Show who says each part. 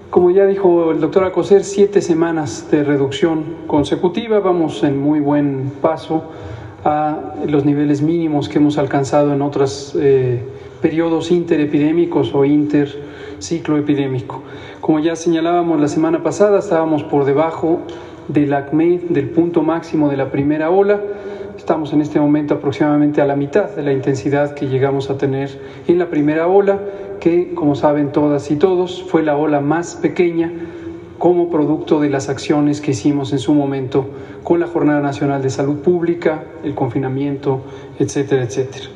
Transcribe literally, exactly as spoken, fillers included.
Speaker 1: Como ya dijo el doctor Alcocer, siete semanas de reducción consecutiva, vamos en muy buen paso a los niveles mínimos que hemos alcanzado en otros eh, periodos interepidémicos o interciclo epidémico. Como ya señalábamos la semana pasada, estábamos por debajo del ACME, del punto máximo de la primera ola. Estamos en este momento aproximadamente a la mitad de la intensidad que llegamos a tener en la primera ola, que, como saben todas y todos, fue la ola más pequeña como producto de las acciones que hicimos en su momento con la Jornada Nacional de Salud Pública, el confinamiento, etcétera, etcétera.